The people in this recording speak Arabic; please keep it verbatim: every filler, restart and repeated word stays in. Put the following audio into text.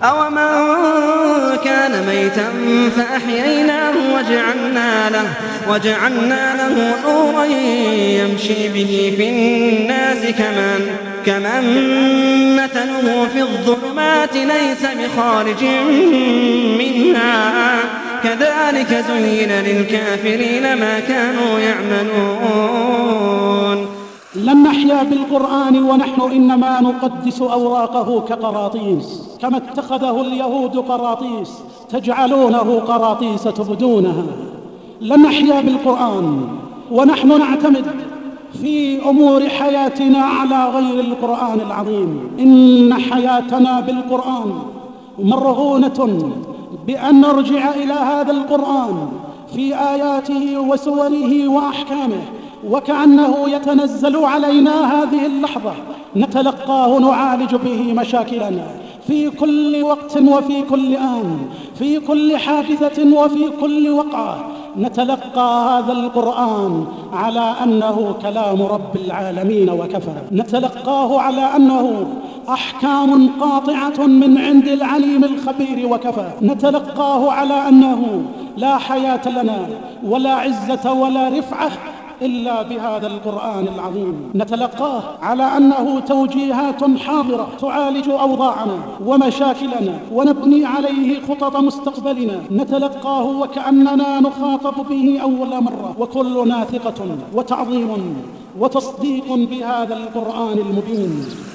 أومن كان ميتا فأحييناه وجعلنا له, وجعلنا له نورا يمشي به في الناس كمن, كمن مثله في الظلمات ليس بخارج منها كذلك زين للكافرين ما كانوا يعملون. لن نحيا بالقرآن ونحن إنما نقدس أوراقه كقراطيس، كما اتخذه اليهود قراطيس تجعلونه قراطيس تبدونها. لن نحيا بالقرآن ونحن نعتمد في أمور حياتنا على غير القرآن العظيم. إن حياتنا بالقرآن مرهونة بأن نرجع إلى هذا القرآن في آياته وسوره وأحكامه، وكأنه يتنزل علينا هذه اللحظة نتلقاه نعالج به مشاكلنا في كل وقت وفي كل آن، في كل حادثة وفي كل وقعة. نتلقى هذا القرآن على أنه كلام رب العالمين وكفى، نتلقاه على أنه أحكام قاطعة من عند العليم الخبير وكفى، نتلقاه على أنه لا حياة لنا ولا عزة ولا رفعة إلا بهذا القرآن العظيم. نتلقاه على أنه توجيهات حاضرة تعالج أوضاعنا ومشاكلنا ونبني عليه خطط مستقبلنا. نتلقاه وكأننا نخاطب به أول مرة، وكلنا ثقة وتعظيم وتصديق بهذا القرآن المبين.